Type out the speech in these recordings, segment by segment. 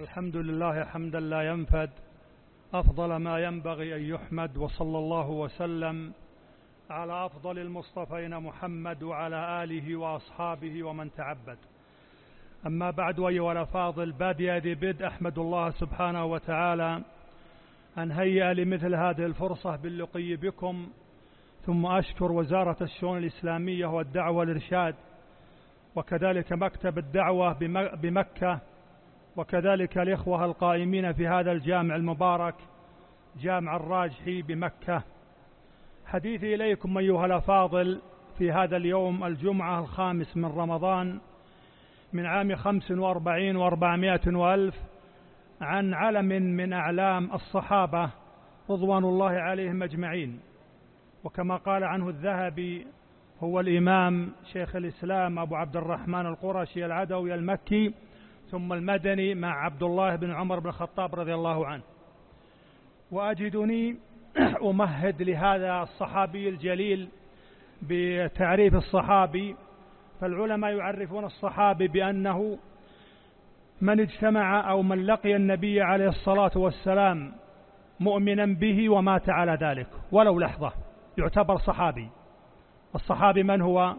الحمد لله حمدا لا ينفد، أفضل ما ينبغي أن يحمد، وصلى الله وسلم على أفضل المصطفين محمد وعلى آله وأصحابه ومن تعبد. أما بعد، أيها الأفاضل، بادئ ذي بدء أحمد الله سبحانه وتعالى أن هيأ لمثل هذه الفرصة باللقي بكم، ثم أشكر وزارة الشؤون الإسلامية والدعوة والإرشاد، وكذلك مكتب الدعوة بمكة، وكذلك الإخوة القائمين في هذا الجامع المبارك جامع الراجحي بمكة. حديثي إليكم أيها الأفاضل في هذا اليوم الجمعة 5 من رمضان من عام 45 و400 وألف عن علم من أعلام الصحابة رضوان الله عليهم أجمعين، وكما قال عنه الذهبي هو الإمام شيخ الإسلام أبو عبد الرحمن القرشي العدوي المكي ثم المدني مع عبد الله بن عمر بن الخطاب رضي الله عنه. وأجدني أمهد لهذا الصحابي الجليل بتعريف الصحابي. فالعلماء يعرفون الصحابي بأنه من اجتمع أو من لقي النبي عليه الصلاة والسلام مؤمنا به ومات على ذلك ولو لحظة يعتبر صحابي. الصحابي من هو؟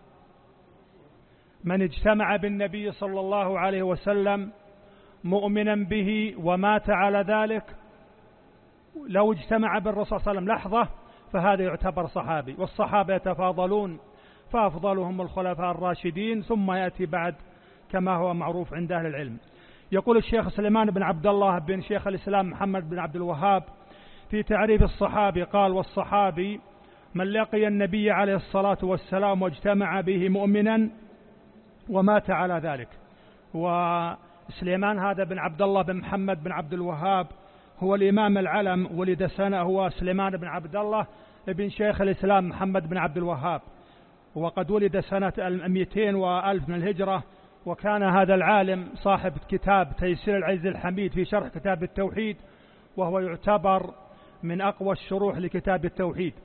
من اجتمع بالنبي صلى الله عليه وسلم مؤمنا به ومات على ذلك، لو اجتمع بالرسول صلى الله عليه وسلم لحظة فهذا يعتبر صحابي. والصحابة يتفاضلون، فأفضلهم الخلفاء الراشدين، ثم يأتي بعد كما هو معروف عند أهل العلم. يقول الشيخ سليمان بن عبد الله بن شيخ الإسلام محمد بن عبد الوهاب في تعريف الصحابي قال: والصحابي من لقي النبي عليه الصلاة والسلام واجتمع به مؤمنا ومات على ذلك. وسليمان هذا بن عبد الله بن محمد بن عبد الوهاب هو الإمام العلم، ولد سنة هو سليمان بن عبد الله بن شيخ الإسلام محمد بن عبد الوهاب، وقد ولد سنة 200 وألف من الهجرة. وكان هذا العالم صاحب كتاب تيسير العزيز الحميد في شرح كتاب التوحيد، وهو يعتبر من أقوى الشروح لكتاب التوحيد.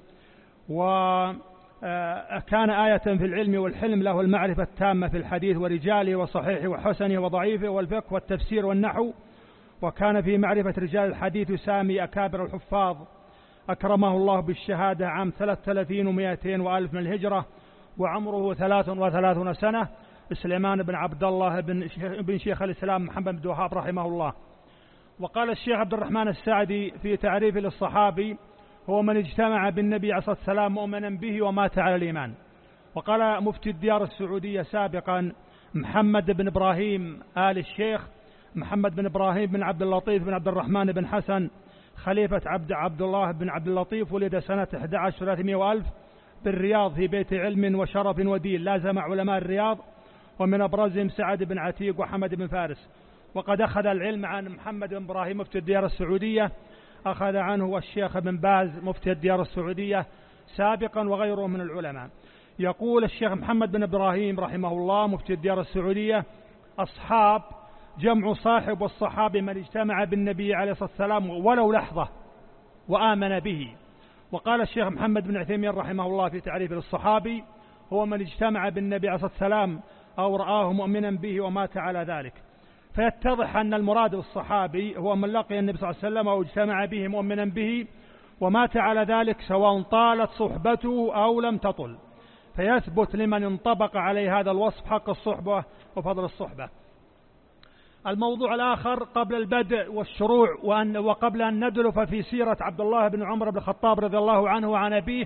وكان آية في العلم والحلم، له المعرفة التامة في الحديث ورجاله وصحيحه وحسنه وضعيفه والفقه والتفسير والنحو. وكان في معرفة رجال الحديث يسامي أكابر الحفاظ، أكرمه الله بالشهادة عام 3200 وألف من الهجرة، وعمره 33 سنة. سليمان بن عبد الله بن شيخ الإسلام محمد بن وهاب رحمه الله. وقال الشيخ عبد الرحمن السعدي في تعريف للصحابي: هو من اجتمع بالنبي عليه الصلاة والسلام مؤمنا به ومات على الإيمان. وقال مفتي الديار السعودية سابقا محمد بن إبراهيم آل الشيخ محمد بن إبراهيم بن عبد اللطيف بن عبد الرحمن بن حسن خليفة عبد الله بن عبد اللطيف، ولد سنة 11 وألف بالرياض في بيت علم وشرف ودين، لازم علماء الرياض، ومن أبرزهم سعد بن عتيق وحمد بن فارس. وقد أخذ العلم عن محمد بن إبراهيم مفتي الديار السعودية، أخذ عنه الشيخ بن باز مفتي الديار السعودية سابقا وغيره من العلماء. يقول الشيخ محمد بن إبراهيم رحمه الله مفتي الديار السعودية: أصحاب جمع صاحب، والصحابي من اجتمع بالنبي عليه الصلاة والسلام ولو لحظة وآمن به. وقال الشيخ محمد بن عثيمين رحمه الله في تعريف للصحابي: هو من اجتمع بالنبي عليه الصلاة والسلام أو رآه مؤمنا به ومات على ذلك. فيتضح أن المراد بالصحابي هو من لقي النبي صلى الله عليه وسلم أو اجتمع به مؤمنا به ومات على ذلك، سواء طالت صحبته أو لم تطل، فيثبت لمن انطبق عليه هذا الوصف حق الصحبة وفضل الصحبة. الموضوع الآخر قبل البدء والشروع وقبل أن ندلف في سيرة عبد الله بن عمر بن الخطاب رضي الله عنه وعن أبيه،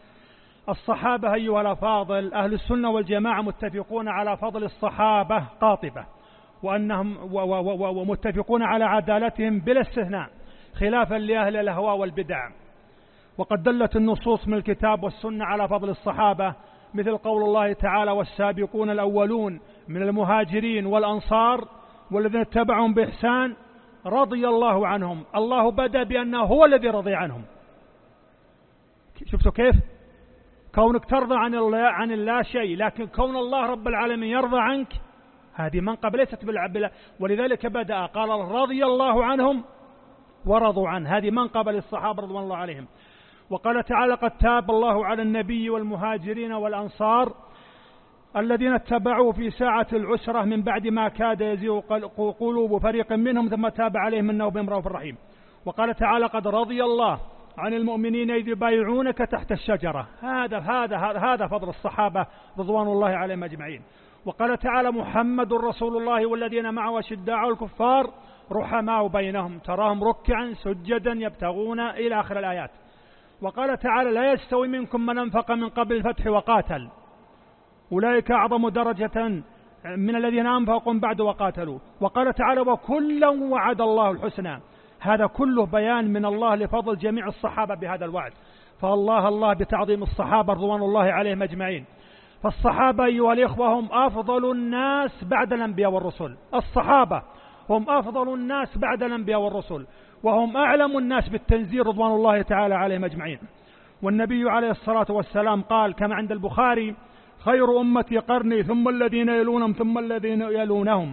الصحابة أيها الأفاضل أهل السنة والجماعة متفقون على فضل الصحابة قاطبة، وأنهم ومتفقون على عدالتهم بلا استثناء، خلافا لأهل الأهواء والبدع. وقد دلت النصوص من الكتاب والسنة على فضل الصحابة، مثل قول الله تعالى: والسابقون الأولون من المهاجرين والأنصار والذين اتبعهم بإحسان رضي الله عنهم. الله بدأ بأنه هو الذي رضي عنهم. شفتوا كيف؟ كونك ترضى عن الله شيء، لكن كون الله رب العالمين يرضى عنك هذه منقبة ليست بالعبد، ولذلك بدأ قال رضي الله عنهم ورضوا عنه، هذه منقبة للصحابة رضوان الله عليهم. وقال تعالى: قد تاب الله على النبي والمهاجرين والأنصار الذين اتبعوه في ساعة العسرة من بعد ما كاد يزيغ قلوب فريق منهم ثم تاب عليهم إنه بهم رؤوف رحيم. وقال تعالى قد رضي الله عن المؤمنين إذ يبايعونك تحت الشجرة. هذا فضل الصحابة رضوان الله عليهم أجمعين. وقال تعالى محمد رسول الله والذين معه أشداء على الكفار رحماء بينهم تراهم ركعا سجدا يبتغون إلى آخر الآيات. وقال تعالى لا يستوي منكم من أنفق من قبل الفتح وقاتل أولئك أعظم درجة من الذين أنفقوا بعد وقاتلوا. وقال تعالى وكلا وعد الله الحسنى. هذا كله بيان من الله لفضل جميع الصحابة بهذا الوعد. فالله بتعظيم الصحابة رضوان الله عليهم أجمعين. فالصحابة أيها الإخوة هم أفضل الناس بعد الأنبياء والرسل. الصحابة هم أفضل الناس بعد الأنبياء والرسل، وهم أعلم الناس بالتنزيل رضوان الله تعالى عليهم أجمعين. والنبي عليه الصلاة والسلام قال كما عند البخاري خير أمتي قرني ثم الذين يلونهم ثم الذين يلونهم.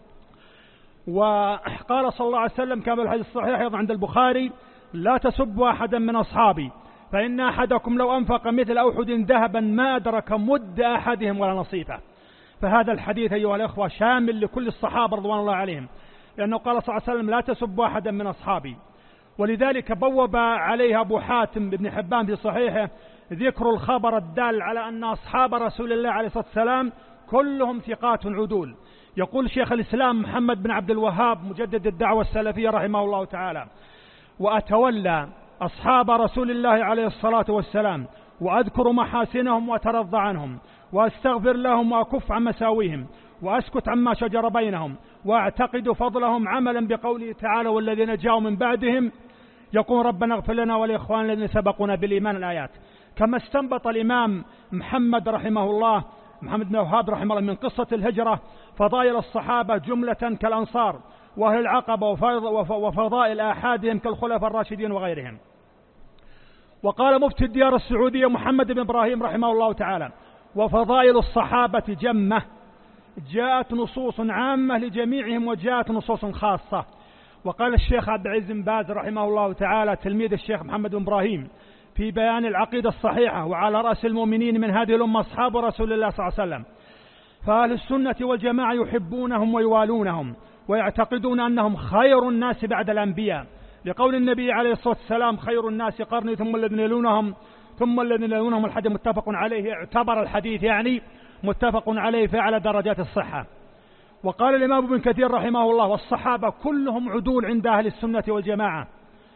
وقال صلى الله عليه وسلم كما الحديث الصحيح أيضا عند البخاري لا تسبوا أحدا من أصحابي فإن أحدكم لو أنفق مثل أحد ذهبا ما أدرك مد أحدهم ولا نصيفه. فهذا الحديث أيها الأخوة شامل لكل الصحابة رضوان الله عليهم، لأنه قال صلى الله عليه وسلم لا تسبوا أحدا من أصحابي. ولذلك بوب عليها أبو حاتم بن حبان في صحيحه ذكر الخبر الدال على أن أصحاب رسول الله عليه الصلاة والسلام كلهم ثقات عدول. يقول شيخ الإسلام محمد بن عبد الوهاب مجدد الدعوة السلفية رحمه الله تعالى وأتولى أصحاب رسول الله عليه الصلاة والسلام وأذكر محاسنهم وأترضى عنهم وأستغفر لهم وأكف عن مساويهم وأسكت عما شجر بينهم وأعتقد فضلهم عملا بقوله تعالى والذين جاءوا من بعدهم يقول ربنا اغفر لنا ولإخواننا الذين سبقونا بالإيمان الآيات. كما استنبط الإمام محمد رحمه الله محمد بن وهاب رحمه الله من قصة الهجرة فضائل الصحابة جملة كالأنصار وأهل العقبة وفضائل آحادهم كالخلفاء الراشدين وغيرهم. وقال مفتي الديار السعودية محمد بن إبراهيم رحمه الله تعالى وفضائل الصحابة جمة جاءت نصوص عامة لجميعهم وجاءت نصوص خاصة. وقال الشيخ عبد العزيز بن باز رحمه الله تعالى تلميذ الشيخ محمد بن إبراهيم في بيان العقيدة الصحيحة وعلى رأس المؤمنين من هذه الأمة أصحاب رسول الله صلى الله عليه وسلم. فأهل السنة والجماعة يحبونهم ويوالونهم ويعتقدون أنهم خير الناس بعد الأنبياء لقول النبي عليه الصلاة والسلام خير الناس قرني ثم الذين يلونهم ثم الذين يلونهم. الحديث متفق عليه اعتبر الحديث يعني متفق عليه في أعلى درجات الصحة. وقال الإمام ابن كثير رحمه الله والصحابة كلهم عدول عند أهل السنة والجماعة.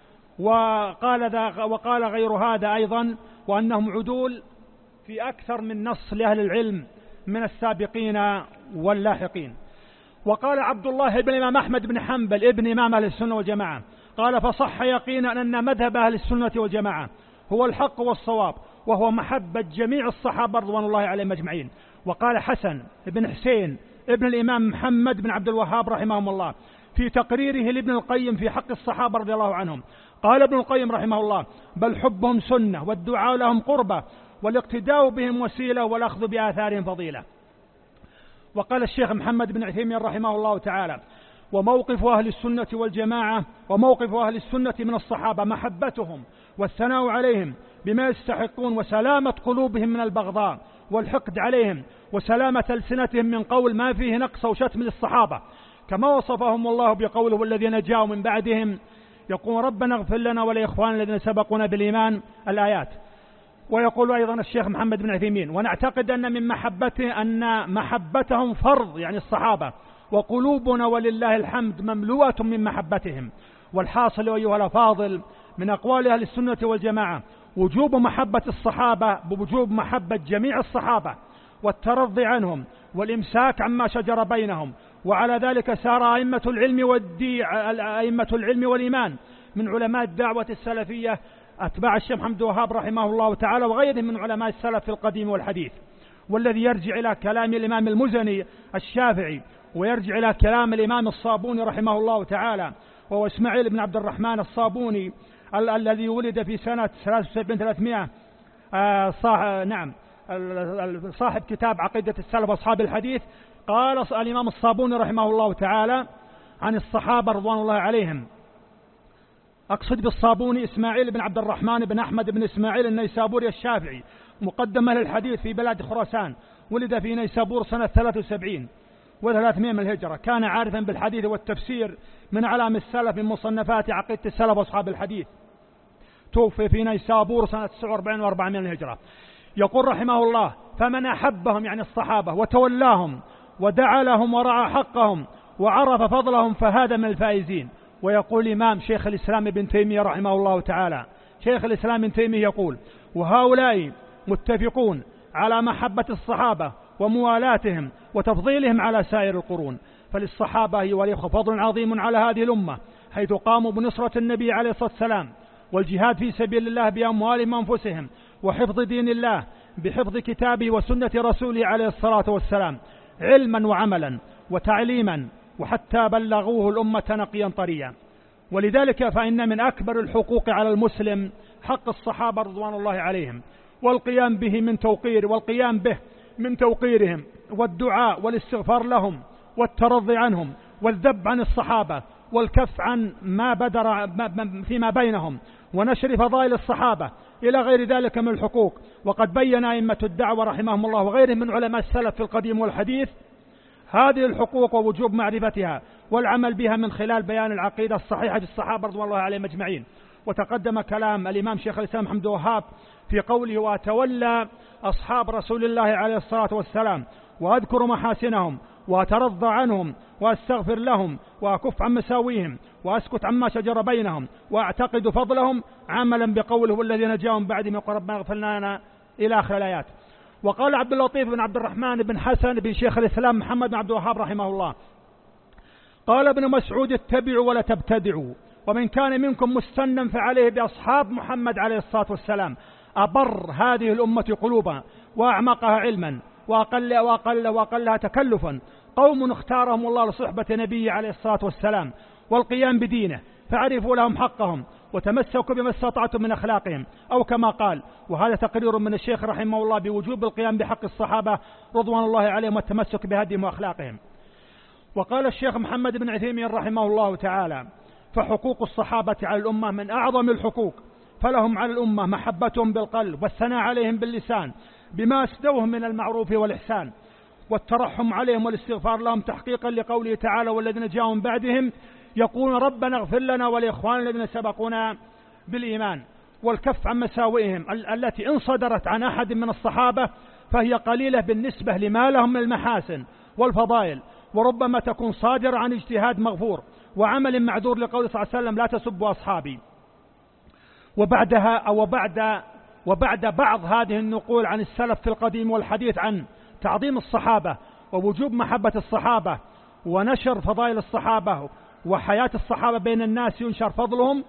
وقال غير هذا أيضا وأنهم عدول في أكثر من نص لأهل العلم من السابقين واللاحقين. وقال عبد الله بن الإمام أحمد بن حنبل ابن إمام أهل السنة والجماعة قال فصح يقينا أن مذهب أهل السنة والجماعة هو الحق والصواب وهو محبة جميع الصحابة رضوان الله عليهم أجمعين. وقال حسن بن حسين ابن الإمام محمد بن عبد الوهاب رحمهم الله في تقريره لابن القيم في حق الصحابة رضي الله عنهم قال ابن القيم رحمه الله بل حبهم سنة والدعاء لهم قربة والاقتداء بهم وسيلة والأخذ بآثارهم فضيلة. وقال الشيخ محمد بن عثيمين رحمه الله تعالى وموقف أهل السنة والجماعة وموقف أهل السنة من الصحابة محبتهم والثناء عليهم بما يستحقون وسلامة قلوبهم من البغضاء والحقد عليهم وسلامة ألسنتهم من قول ما فيه نقص وشتم للصحابة كما وصفهم الله بقوله والذين جاءوا من بعدهم يقول ربنا اغفر لنا ولإخواننا الذين سبقونا بالإيمان الآيات. ويقول أيضا الشيخ محمد بن عثيمين ونعتقد أن من محبته أن محبتهم فرض يعني الصحابة وقلوبنا ولله الحمد مملوءة من محبتهم. والحاصل أيها الأفاضل من أقوال أهل السنة والجماعة وجوب محبة الصحابة بوجوب محبة جميع الصحابة والترضي عنهم والإمساك عما شجر بينهم. وعلى ذلك سار أئمة العلم والإيمان من علماء الدعوة السلفية أتباع الشيخ محمد وهاب رحمه الله تعالى وغيرهم من علماء السلف في القديم والحديث. والذي يرجع إلى كلام الإمام المزني الشافعي ويرجع إلى كلام الإمام الصابوني رحمه الله تعالى وهو إسماعيل بن عبد الرحمن الصابوني الذي ولد في سنة 7300 صاحب كتاب عقيدة السلف أصحاب الحديث. قال الإمام الصابوني رحمه الله تعالى عن الصحابة رضوان الله عليهم أقصد بالصابوني إسماعيل بن عبد الرحمن بن أحمد بن إسماعيل النيسابوري الشافعي مقدم أهل الحديث في بلاد خراسان ولد في نيسابور سنة 73 و300 من الهجرة. كان عارفا بالحديث والتفسير من أعلام السلف من مصنفات عقيدة السلف وأصحاب الحديث. توفي في نيسابور سنة 49 و400 من الهجرة. يقول رحمه الله: فمن أحبهم يعني الصحابة وتولاهم ودعا لهم ورعى حقهم وعرف فضلهم فهذا من الفائزين. ويقول الإمام شيخ الإسلام ابن تيمية رحمه الله تعالى، شيخ الإسلام ابن تيمية يقول: وهؤلاء متفقون على محبة الصحابة وموالاتهم وتفضيلهم على سائر القرون. فللصحابة أيها الإخوة فضل عظيم على هذه الأمة، حيث قاموا بنصرة النبي عليه الصلاة والسلام والجهاد في سبيل الله بأموالهم وأنفسهم وحفظ دين الله بحفظ كتابه وسنة رسوله عليه الصلاة والسلام، علما وعملا وتعليما، وحتى بلغوه الأمة نقيا طريا. ولذلك فإن من أكبر الحقوق على المسلم حق الصحابة رضوان الله عليهم، والقيام به من توقيرهم والدعاء والاستغفار لهم والترضي عنهم والذب عن الصحابة والكف عن ما بدر فيما بينهم ونشر فضائل الصحابة إلى غير ذلك من الحقوق. وقد بين أئمة الدعوة رحمهم الله وغيرهم من علماء السلف في القديم والحديث هذه الحقوق ووجوب معرفتها والعمل بها من خلال بيان العقيدة الصحيحة بالصحابة رضوان الله عليهم أجمعين. وتقدم كلام الإمام شيخ الإسلام محمد وهاب في قوله: وأتولى أصحاب رسول الله عليه الصلاة والسلام وأذكر محاسنهم وأترضى عنهم وأستغفر لهم وأكف عن مساويهم وأسكت عما شجر بينهم وأعتقد فضلهم، عملا بقوله: والذين جاءوا من بعدهم يقول ربنا اغفر لنا إلى آخر الآيات. وقال عبد اللطيف بن عبد الرحمن بن حسن بن شيخ الإسلام محمد بن عبد الوهاب رحمه الله: قال ابن مسعود: اتبعوا ولا تبتدعوا، ومن كان منكم مستنا فعليه بأصحاب محمد عليه الصلاة والسلام، أبر هذه الأمة قلوبا وأعمقها علما وأقلها تكلفا، قوم اختارهم الله لصحبة نبيه عليه الصلاة والسلام والقيام بدينه، فعرفوا لهم حقهم وتمسكوا بما استطعتم من أخلاقهم، أو كما قال. وهذا تقرير من الشيخ رحمه الله بوجوب القيام بحق الصحابة رضوان الله عليهم والتمسك بهديهم وأخلاقهم. وقال الشيخ محمد بن عثيمين رحمه الله تعالى: فحقوق الصحابة على الأمة من أعظم الحقوق، فلهم على الأمة محبتهم بالقلب والثناء عليهم باللسان بما أسدوه من المعروف والإحسان، والترحم عليهم والاستغفار لهم تحقيقا لقوله تعالى: والذين جاءوا من بعدهم يقولون ربنا اغفر لنا ولإخواننا الذين سبقونا بالإيمان، والكف عن مساوئهم التي إن صدرت عن أحد من الصحابة فهي قليلة بالنسبة لما لهم من المحاسن والفضائل، وربما تكون صادرة عن اجتهاد مغفور وعمل معذور، لقول صلى الله عليه وسلم: لا تسبوا أصحابي. وبعد بعض هذه النقول عن السلف في القديم والحديث عن تعظيم الصحابة ووجوب محبة الصحابة ونشر فضائل الصحابة وحياة الصحابة بين الناس ينشر فضلهم،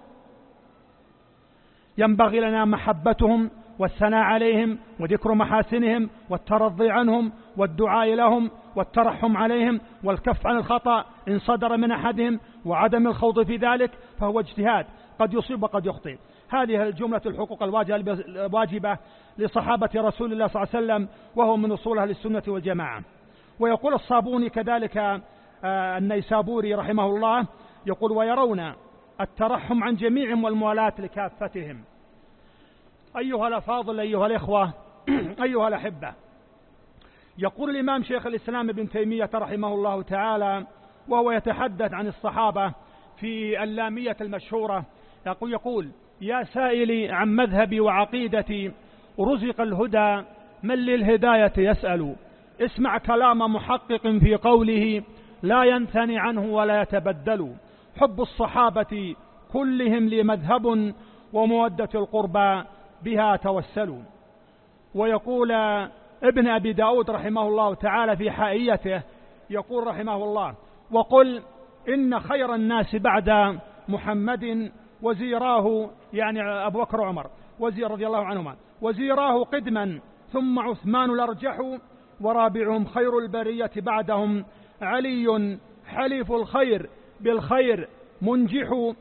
ينبغي لنا محبتهم والثناء عليهم وذكر محاسنهم والترضي عنهم والدعاء لهم والترحم عليهم والكف عن الخطأ إن صدر من أحدهم وعدم الخوض في ذلك، فهو اجتهاد قد يصيب وقد يخطئ. هذه الجملة الحقوق الواجبة لصحابة رسول الله صلى الله عليه وسلم، وهو من أصولها للسنة والجماعة. ويقول الصابوني كذلك النيسابوري رحمه الله، يقول: ويرون الترحم عن جميعهم والموالاة لكافتهم. أيها الأفاضل، أيها الإخوة، أيها الأحبة، يقول الإمام شيخ الإسلام ابن تيمية رحمه الله تعالى وهو يتحدث عن الصحابة في اللامية المشهورة، يقول: يا سائلي عن مذهبي وعقيدتي، رزق الهدى من للهداية يسأل، اسمع كلام محقق في قوله لا ينثني عنه ولا يتبدل، حب الصحابة كلهم لي مذهب، ومودة القربى بها توسلوا. ويقول ابن أبي داود رحمه الله تعالى في حائيته، يقول رحمه الله: وقل إن خير الناس بعد محمد وزيراه، يعني أبو بكر وعمر وزير رضي الله عنهما، وزيراه قدما ثم عثمان الأرجح، ورابعهم خير البرية بعدهم علي، حليف الخير بالخير منجح،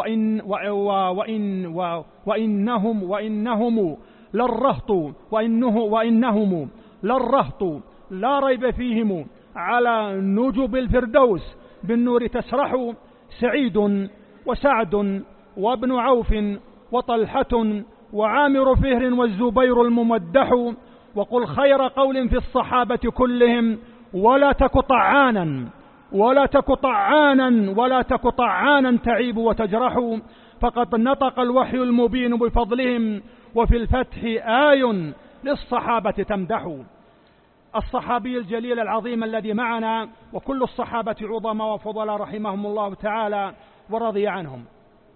وإنهم للرهط لا ريب فيهم، على نجب الفردوس بالنور تسرح، سعيد وسعد وابن عوف وطلحة وعامر فهر والزبير الممدح، وقل خير قول في الصحابة كلهم ولا تك طعانا ولا تك طعانا تعيب وتجرح، فقد نطق الوحي المبين بفضلهم، وفي الفتح آي للصحابة تمدح. الصحابي الجليل العظيم الذي معنا، وكل الصحابة عظماء وفضلاء رحمهم الله تعالى ورضي عنهم.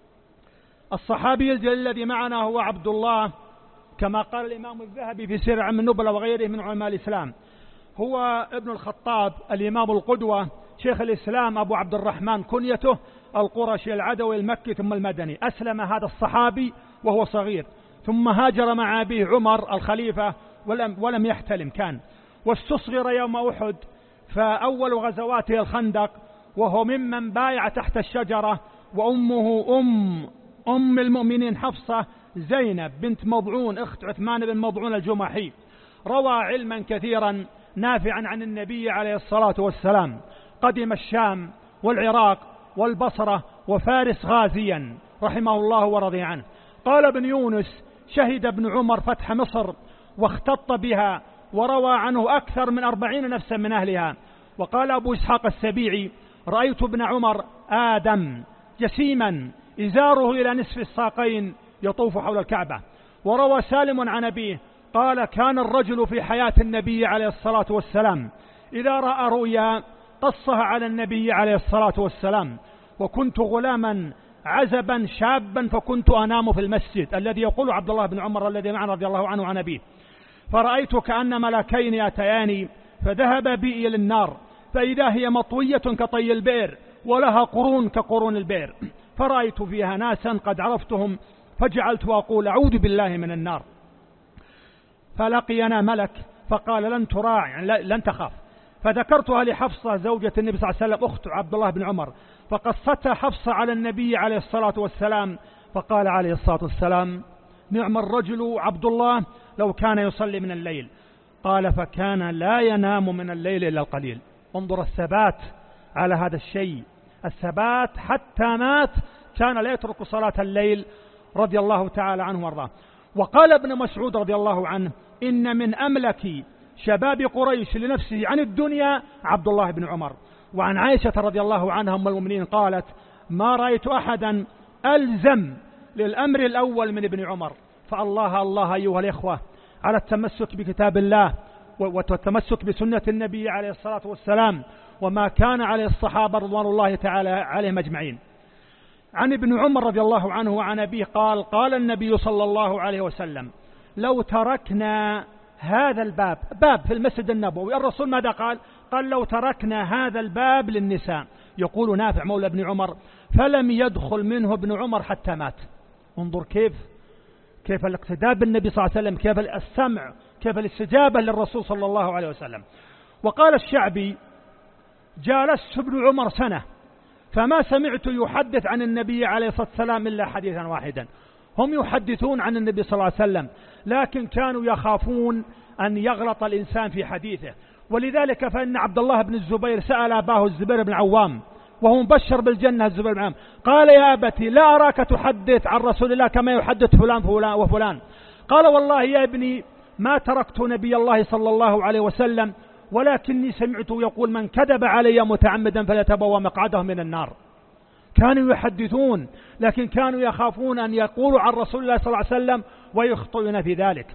الصحابي الجليل الذي معنا هو عبد الله، كما قال الإمام الذهبي في سير أعلام النبلة وغيره من علماء الإسلام، هو ابن الخطاب الإمام القدوة شيخ الإسلام أبو عبد الرحمن كنيته، القرشي العدوي المكي ثم المدني. أسلم هذا الصحابي وهو صغير، ثم هاجر مع أبيه عمر الخليفة ولم يحتلم كان، واستصغر يوم أحد، فأول غزواته الخندق، وهو ممن بايع تحت الشجرة، وأمه أم المؤمنين حفصة زينب بنت مضعون أخت عثمان بن مضعون الجمحي. روى علما كثيرا نافعا عن النبي عليه الصلاة والسلام. قدم الشام والعراق والبصرة وفارس غازيا رحمه الله ورضي عنه. قال ابن يونس: شهد ابن عمر فتح مصر واختط بها، وروى عنه أكثر من 40 نفسا من أهلها. وقال أبو إسحاق السبيعي: رأيت ابن عمر آدم جسيما إزاره إلى نصف الساقين يطوف حول الكعبة. وروى سالم عن أبيه قال: كان الرجل في حياة النبي عليه الصلاة والسلام إذا رأى رؤيا قصها على النبي عليه الصلاة والسلام، وكنت غلاما عزبا شابا فكنت أنام في المسجد، الذي يقول عبد الله بن عمر الذي معنا رضي الله عنه عن أبيه، فرأيت كأن ملكين أتياني فذهب بي إلى النار، فإذا هي مطوية كطي البئر ولها قرون كقرون البئر، فرأيت فيها ناسا قد عرفتهم، فجعلت أقول: أعوذ بالله من النار. فلقينا ملك فقال: لن تراع، يعني لن تخاف. فذكرتها لحفصة زوجة النبي صلى الله عليه وسلم أخت عبد الله بن عمر، فقصتها حفصة على النبي عليه الصلاة والسلام، فقال عليه الصلاة والسلام: نعم الرجل عبد الله لو كان يصلي من الليل. قال: فكان لا ينام من الليل إلا القليل. انظر الثبات على هذا الشيء، الثبات حتى مات كان لا يترك صلاة الليل رضي الله تعالى عنه وارضاه. وقال ابن مسعود رضي الله عنه: إن من أملك شباب قريش لنفسه عن الدنيا عبد الله بن عمر. وعن عائشة رضي الله عنها أم المؤمنين قالت: ما رأيت أحدا ألزم للأمر الأول من ابن عمر. فالله الله أيها الإخوة على التمسك بكتاب الله والتمسك بسنة النبي عليه الصلاة والسلام، وما كان عليه الصحابة رضوان الله تعالى عليهم أجمعين. عن ابن عمر رضي الله عنه وعن أبيه قال: قال النبي صلى الله عليه وسلم: لو تركنا هذا الباب، باب في المسجد النبوي، الرسول ماذا قال؟ قال: لو تركنا هذا الباب للنساء، يقول نافع مولى ابن عمر: فلم يدخل منه ابن عمر حتى مات. انظر كيف الاقتداء بالنبي صلى الله عليه وسلم، كيف السمع، كيف الاستجابة للرسول صلى الله عليه وسلم. وقال الشعبي: جالست ابن عمر سنة فما سمعت يحدث عن النبي عليه الصلاة والسلام إلا حديثا واحدا. هم يحدثون عن النبي صلى الله عليه وسلم، لكن كانوا يخافون أن يغلط الإنسان في حديثه. ولذلك فإن عبد الله بن الزبير سأل أباه الزبير بن عوام وهو مبشر بالجنة الزبير بن عوام، قال: يا أبتي لا أراك تحدث عن رسول الله كما يحدث فلان وفلان. قال: والله يا ابني ما تركت نبي الله صلى الله عليه وسلم، ولكني سمعته يقول: من كذب علي متعمدا فليتبوأ مقعده من النار. كانوا يحدثون، لكن كانوا يخافون أن يقولوا عن رسول الله صلى الله عليه وسلم ويخطئون في ذلك.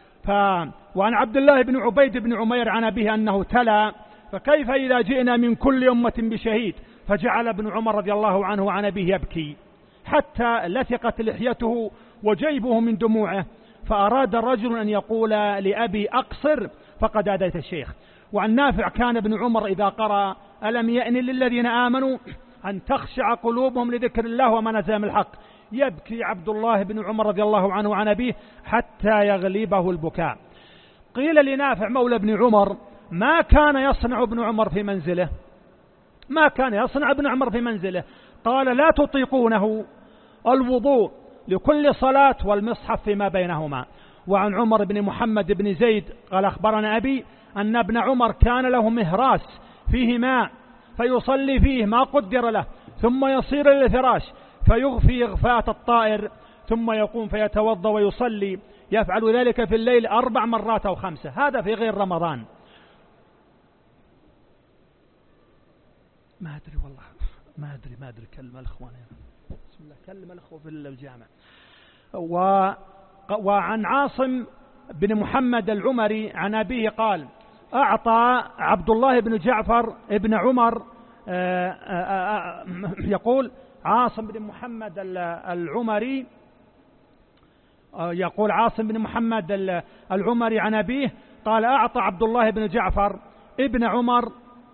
وعن عبد الله بن عبيد بن عمير عن أبيه أنه تلا: فكيف إذا جئنا من كل أمة بشهيد؟ فجعل ابن عمر رضي الله عنه عن أبيه يبكي حتى لثقت لحيته وجيبه من دموعه، فأراد الرجل أن يقول لأبي: أقصر فقد أديت الشيخ. وعن نافع: كان ابن عمر إذا قرأ: ألم يأن للذين آمنوا أن تخشع قلوبهم لذكر الله وما نزل من الحق، يبكي عبد الله بن عمر رضي الله عنه عن أبيه حتى يغلبه البكاء. قيل لنافع مولى ابن عمر: ما كان يصنع ابن عمر في منزله؟ ما كان يصنع ابن عمر في منزله؟ قال: لا تطيقونه الوضوء لكل صلاة والمصحف فيما بينهما. وعن عمر بن محمد بن زيد قال: أخبرنا أبي أن ابن عمر كان له مهراس فيه ماء فيصلي فيه ما قدر له، ثم يصير إلى الفراش فيغفي إغفاءة الطائر، ثم يقوم فيتوضأ ويصلي يفعل ذلك في الليل 4 مرات أو 5، هذا في غير رمضان. ما أدري والله، ما أدري كلم الأخوان، بسم الله كلم الأخوة في الجامع. وعن عاصم بن محمد العمري عن أبيه قال: أعطى عبد الله بن جعفر ابن عمر، يقول عاصم بن محمد العمري، يقول عاصم بن محمد العمري عن أبيه قال: أعطى عبد الله بن جعفر ابن عمر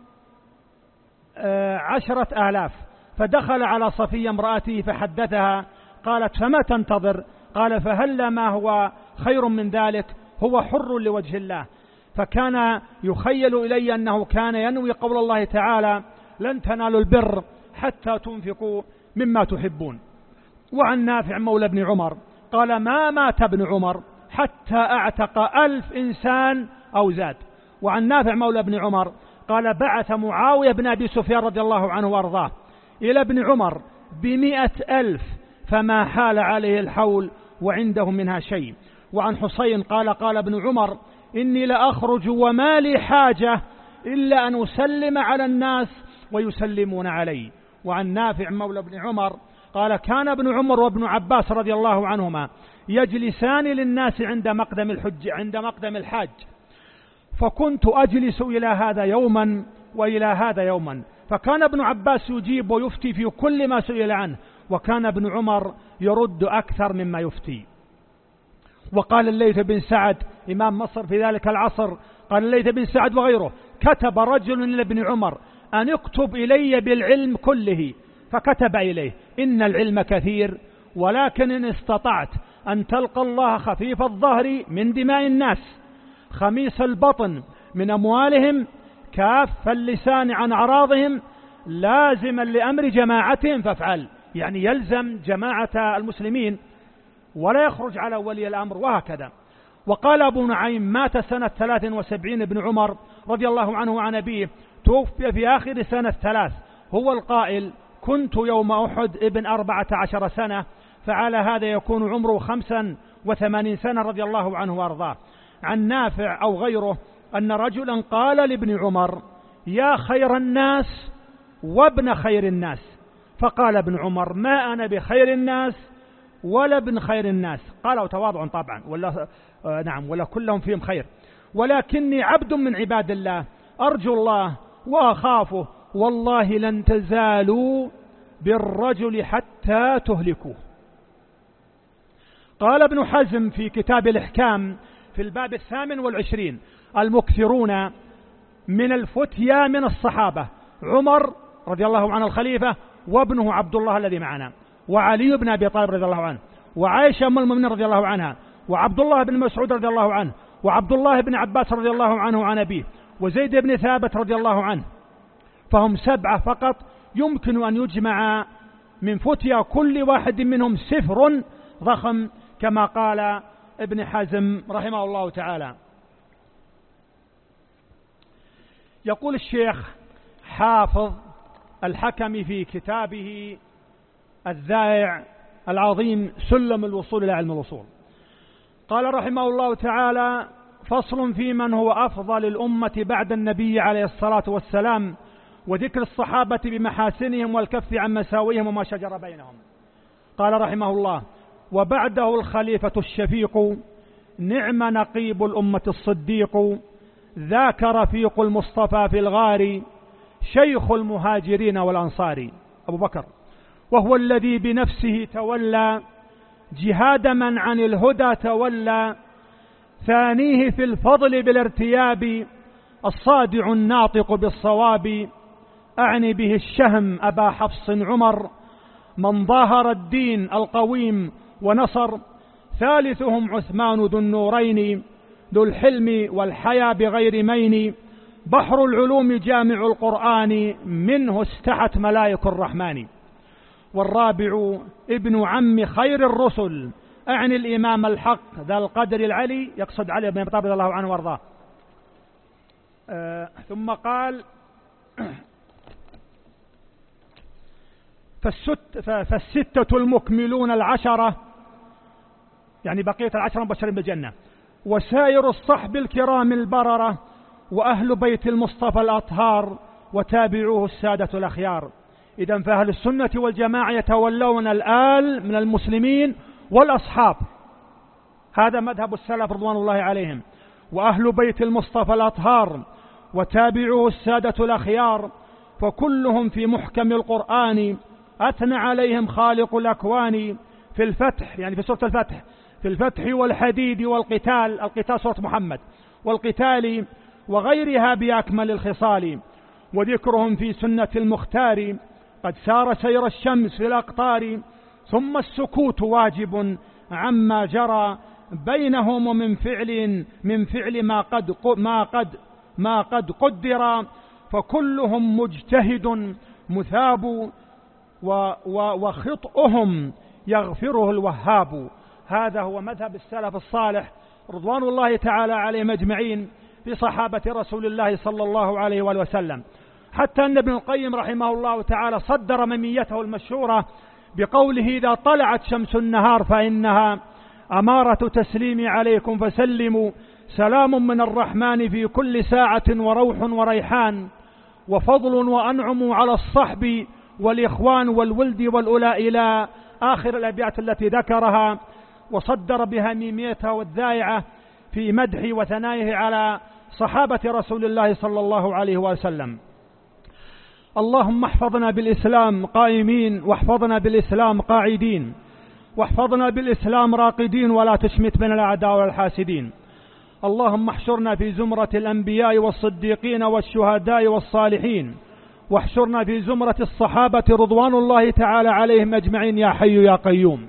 10,000، فدخل على صفية امرأته فحدثها، قالت: فما تنتظر؟ قال: فهل ما هو خير من ذلك؟ هو حر لوجه الله. فكان يخيل إلي أنه كان ينوي قول الله تعالى: لن تنالوا البر حتى تنفقوا مما تحبون. وعن نافع مولى ابن عمر قال: ما مات ابن عمر حتى أعتق 1000 إنسان أو زاد. وعن نافع مولى ابن عمر قال: بعث معاوية بن أبي سفيان رضي الله عنه وارضاه إلى ابن عمر ب100,000 فما حال عليه الحول وعنده منها شيء. وعن حسين قال: قال ابن عمر: إني لأخرج وما لي حاجة إلا أن أسلم على الناس ويسلمون علي. وعن نافع مولى ابن عمر قال: كان ابن عمر وابن عباس رضي الله عنهما يجلسان للناس عند مقدم الحاج، فكنت أجلس إلى هذا يوما وإلى هذا يوما، فكان ابن عباس يجيب ويفتي في كل ما سئل عنه، وكان ابن عمر يرد أكثر مما يفتي. وقال الليث بن سعد إمام مصر في ذلك العصر، قال الليث بن سعد وغيره: كتب رجل إلى ابن عمر أن اكتب إلي بالعلم كله، فكتب إليه: إن العلم كثير، ولكن إن استطعت أن تلقى الله خفيف الظهر من دماء الناس، خميس البطن من أموالهم، كاف اللسان عن أعراضهم، لازما لأمر جماعتهم فافعل، يعني يلزم جماعة المسلمين ولا يخرج على ولي الأمر، وهكذا. وقال أبو نعيم: مات سنة 73 ابن عمر رضي الله عنه وعن أبيه، توفي في آخر سنة 3، هو القائل: كنت يوم أحد ابن 14 سنة، فعلى هذا يكون عمره 85 سنة رضي الله عنه وارضاه. عن نافع أو غيره أن رجلا قال لابن عمر: يا خير الناس وابن خير الناس. فقال ابن عمر: ما أنا بخير الناس ولا ابن خير الناس. قالوا تواضع طبعا، ولا كلهم فيهم خير، ولكني عبد من عباد الله، أرجو الله وأخافه، والله لن تزالوا بالرجل حتى تهلكوه. قال ابن حزم في كتاب الإحكام في الباب 28: المكثرون من الفتيا من الصحابة عمر رضي الله عنه الخليفة، وابنه عبد الله الذي معنا، وعلي بن أبي طالب رضي الله عنه، وعائشة أم المؤمنين رضي الله عنها، وعبد الله بن مسعود رضي الله عنه، وعبد الله بن عباس رضي الله عنه عن أبيه، وزيد بن ثابت رضي الله عنه. فهم 7 فقط يمكن أن يجمع من فتيا كل واحد منهم سفر ضخم، كما قال ابن حزم رحمه الله تعالى. يقول الشيخ حافظ الحكم في كتابه الذائع العظيم سلم الوصول إلى علم الوصول، قال رحمه الله تعالى: فصل في من هو أفضل الأمة بعد النبي عليه الصلاة والسلام، وذكر الصحابة بمحاسنهم والكف عن مساويهم وما شجر بينهم. قال رحمه الله: وبعده الخليفة الشفيق، نعم نقيب الأمة الصديق، ذاك رفيق المصطفى في الغار، شيخ المهاجرين والأنصار، أبو بكر، وهو الذي بنفسه تولى جهاد من عن الهدى تولى، ثانيه في الفضل بالارتياب، الصادع الناطق بالصواب، أعني به الشهم أبا حفص عمر، من ظاهر الدين القويم ونصر، ثالثهم عثمان ذو النورين، ذو الحلم والحيا بغير مين، بحر العلوم جامع القرآن، منه استحت ملائك الرحمن، والرابع ابن عم خير الرسل، أعني الإمام الحق ذا القدر العلي، يقصد علي بن أبي طالب رضي الله عنه وارضاه. ثم قال: فالستة المكملون 10، يعني بقية العشرة المبشرين بالجنة، وسائر الصحب الكرام البررة، وأهل بيت المصطفى الأطهار، وتابعوه السادة الأخيار. إذن فأهل السنة والجماعة يتولون الآل من المسلمين والأصحاب، هذا مذهب السلف رضوان الله عليهم. وأهل بيت المصطفى الأطهار وتابعوه السادة الأخيار، فكلهم في محكم القرآن أثنى عليهم خالق الأكوان. في الفتح، يعني في سورة الفتح، في الفتح والحديد والقتال، القتال سورة محمد، والقتال وغيرها بأكمل الخصال. وذكرهم في سنة المختار قد سار سير الشمس في الأقطار. ثم السكوت واجب عما جرى بينهم من فعل ما قد قدر. فكلهم مجتهد مثاب، وخطئهم يغفره الوهاب. هذا هو مذهب السلف الصالح رضوان الله تعالى عليهم أجمعين في صحابة رسول الله صلى الله عليه وآله وسلم. حتى أن ابن القيم رحمه الله تعالى صدر مميته المشهورة بقوله: إذا طلعت شمس النهار فإنها أمارة تسليم عليكم، فسلموا سلام من الرحمن في كل ساعة وروح وريحان، وفضل وأنعم على الصحب والإخوان والولد والأولى، إلى آخر الأبيات التي ذكرها. وصدر بها ميميته والذائعة في مدح وثنائه على صحابة رسول الله صلى الله عليه وسلم. اللهم احفظنا بالإسلام قائمين، واحفظنا بالإسلام قاعدين، واحفظنا بالإسلام راقدين، ولا تشمت بنا الأعداء والحاسدين. اللهم احشرنا في زمرة الأنبياء والصديقين والشهداء والصالحين، واحشرنا في زمرة الصحابة رضوان الله تعالى عليهم أجمعين يا حي يا قيوم.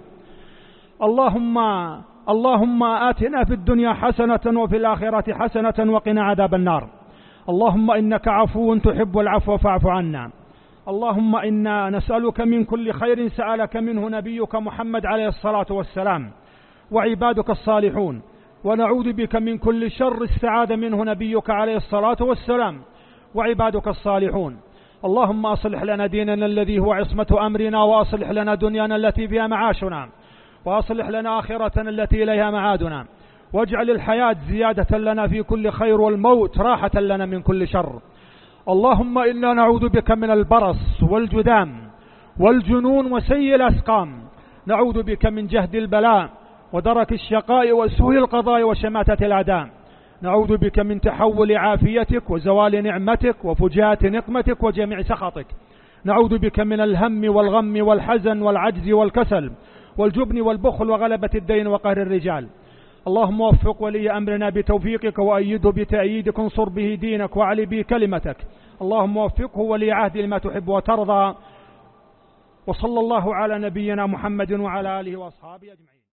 اللهم آتنا في الدنيا حسنة وفي الآخرة حسنة وقنا عذاب النار. اللهم إنك عفو تحب العفو فاعف عنا. اللهم إنا نسألك من كل خير سألك منه نبيك محمد عليه الصلاة والسلام وعبادك الصالحون، ونعوذ بك من كل شر استعاذ منه نبيك عليه الصلاة والسلام وعبادك الصالحون. اللهم أصلح لنا ديننا الذي هو عصمة أمرنا، وأصلح لنا دنيانا التي فيها معاشنا، وأصلح لنا آخرتنا التي إليها معادنا، واجعل الحياة زيادة لنا في كل خير، والموت راحة لنا من كل شر. اللهم إنا نعوذ بك من البرص والجذام والجنون وسيء الأسقام، نعوذ بك من جهد البلاء ودرك الشقاء وسوء القضاء وشماتة الأعداء، نعوذ بك من تحول عافيتك وزوال نعمتك وفجاءة نقمتك وجميع سخطك، نعوذ بك من الهم والغم والحزن والعجز والكسل والجبن والبخل وغلبة الدين وقهر الرجال. اللهم وفق ولي أمرنا بتوفيقك، وأيده بتأييدك، انصر به دينك وعلي به كلمتك. اللهم وفقه ولي عهد لما تحب وترضى. وصلى الله على نبينا محمد وعلى آله وأصحابه أجمعين.